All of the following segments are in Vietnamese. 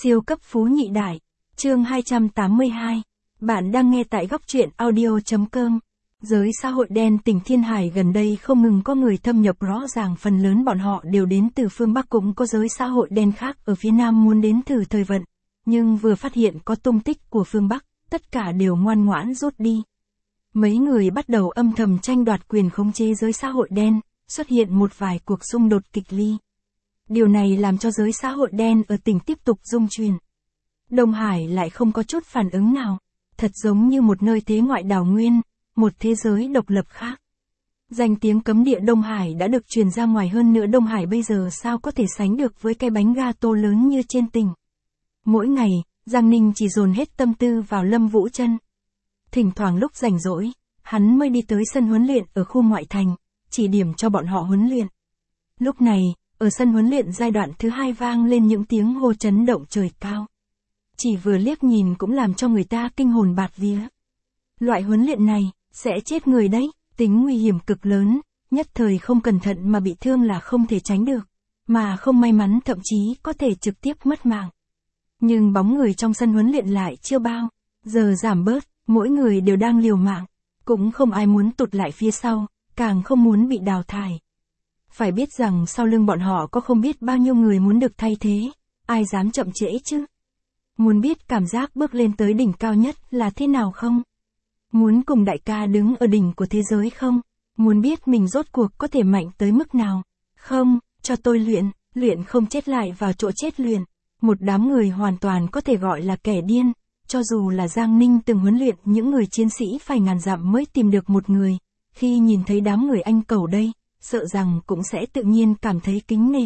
Siêu cấp phú nhị đại. Chương 282. Bạn đang nghe tại góc truyện audio.com. Giới xã hội đen tỉnh Thiên Hải gần đây không ngừng có người thâm nhập, rõ ràng phần lớn bọn họ đều đến từ phương Bắc, cũng có giới xã hội đen khác ở phía Nam muốn đến thử thời vận. Nhưng vừa phát hiện có tung tích của phương Bắc, tất cả đều ngoan ngoãn rút đi. Mấy người bắt đầu âm thầm tranh đoạt quyền khống chế giới xã hội đen, xuất hiện một vài cuộc xung đột kịch liệt. Điều này làm cho giới xã hội đen ở tỉnh tiếp tục rung chuyển. Đông Hải lại không có chút phản ứng nào, thật giống như một nơi thế ngoại đảo nguyên, một thế giới độc lập khác. Danh tiếng cấm địa Đông Hải đã được truyền ra ngoài, hơn nữa Đông Hải bây giờ sao có thể sánh được với cái bánh gato lớn như trên tỉnh. Mỗi ngày, Giang Ninh chỉ dồn hết tâm tư vào Lâm Vũ Trân. Thỉnh thoảng lúc rảnh rỗi, hắn mới đi tới sân huấn luyện ở khu ngoại thành, chỉ điểm cho bọn họ huấn luyện. Lúc này, ở sân huấn luyện giai đoạn thứ 2 vang lên những tiếng hô chấn động trời cao. Chỉ vừa liếc nhìn cũng làm cho người ta kinh hồn bạt vía. Loại huấn luyện này, sẽ chết người đấy, tính nguy hiểm cực lớn, nhất thời không cẩn thận mà bị thương là không thể tránh được, mà không may mắn thậm chí có thể trực tiếp mất mạng. Nhưng bóng người trong sân huấn luyện lại chưa bao giờ giảm bớt, mỗi người đều đang liều mạng, cũng không ai muốn tụt lại phía sau, càng không muốn bị đào thải. Phải biết rằng sau lưng bọn họ có không biết bao nhiêu người muốn được thay thế, ai dám chậm trễ chứ? Muốn biết cảm giác bước lên tới đỉnh cao nhất là thế nào không? Muốn cùng đại ca đứng ở đỉnh của thế giới không? Muốn biết mình rốt cuộc có thể mạnh tới mức nào? Không, cho tôi luyện không chết lại vào chỗ chết luyện. Một đám người hoàn toàn có thể gọi là kẻ điên, cho dù là Giang Ninh từng huấn luyện những người chiến sĩ phải ngàn dặm mới tìm được một người, khi nhìn thấy đám người anh cẩu đây, sợ rằng cũng sẽ tự nhiên cảm thấy kính nể.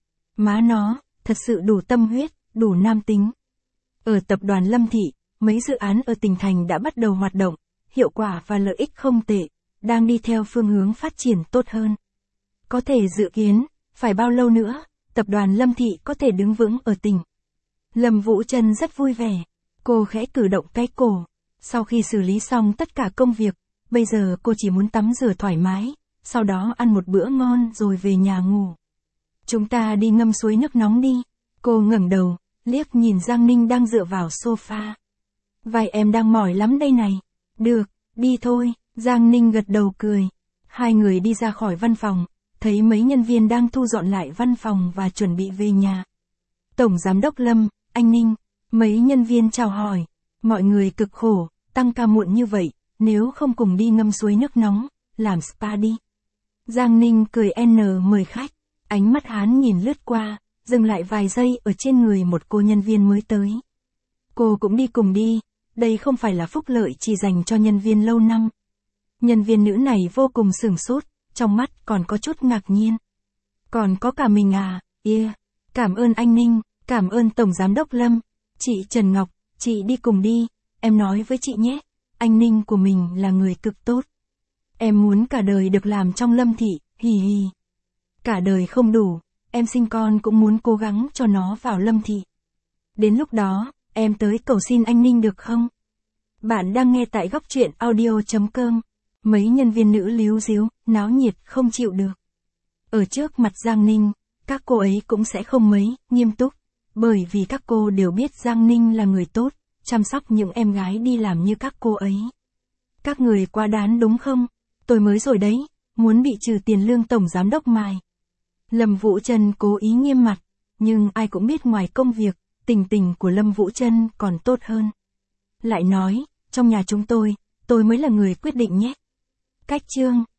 Má nó, thật sự đủ tâm huyết, đủ nam tính. Ở tập đoàn Lâm Thị, mấy dự án ở tỉnh thành đã bắt đầu hoạt động, hiệu quả và lợi ích không tệ, đang đi theo phương hướng phát triển tốt hơn. Có thể dự kiến, phải bao lâu nữa, tập đoàn Lâm Thị có thể đứng vững ở tỉnh. Lâm Vũ Trân rất vui vẻ, cô khẽ cử động cái cổ. Sau khi xử lý xong tất cả công việc, bây giờ cô chỉ muốn tắm rửa thoải mái, sau đó ăn một bữa ngon rồi về nhà ngủ. Chúng ta đi ngâm suối nước nóng đi. Cô ngẩng đầu, liếc nhìn Giang Ninh đang dựa vào sofa. Vai em đang mỏi lắm đây này. Được, đi thôi. Giang Ninh gật đầu cười. Hai người đi ra khỏi văn phòng, thấy mấy nhân viên đang thu dọn lại văn phòng và chuẩn bị về nhà. Tổng Giám đốc Lâm, anh Ninh. Mấy nhân viên chào hỏi. Mọi người cực khổ, tăng ca muộn như vậy, nếu không cùng đi ngâm suối nước nóng, làm spa đi. Giang Ninh cười mời khách, ánh mắt hắn nhìn lướt qua, dừng lại vài giây ở trên người một cô nhân viên mới tới. Cô cũng đi cùng đi, đây không phải là phúc lợi chỉ dành cho nhân viên lâu năm. Nhân viên nữ này vô cùng sửng sốt, trong mắt còn có chút ngạc nhiên. Còn có cả mình à, cảm ơn anh Ninh, cảm ơn Tổng Giám đốc Lâm, chị Trần Ngọc, chị đi cùng đi, em nói với chị nhé, anh Ninh của mình là người cực tốt. Em muốn cả đời được làm trong Lâm Thị, hì hì. Cả đời không đủ, em sinh con cũng muốn cố gắng cho nó vào Lâm Thị. Đến lúc đó, em tới cầu xin anh Ninh được không? Bạn đang nghe tại góc truyện audio.com. Mấy nhân viên nữ líu díu, náo nhiệt không chịu được. Ở trước mặt Giang Ninh, các cô ấy cũng sẽ không mấy nghiêm túc, bởi vì các cô đều biết Giang Ninh là người tốt, chăm sóc những em gái đi làm như các cô ấy. Các người quá đáng đúng không? Tôi mới rồi đấy, muốn bị trừ tiền lương Tổng Giám đốc mài. Lâm Vũ Trân cố ý nghiêm mặt, nhưng ai cũng biết ngoài công việc, tình của Lâm Vũ Trân còn tốt hơn. Lại nói, trong nhà chúng tôi mới là người quyết định nhé. Cách chương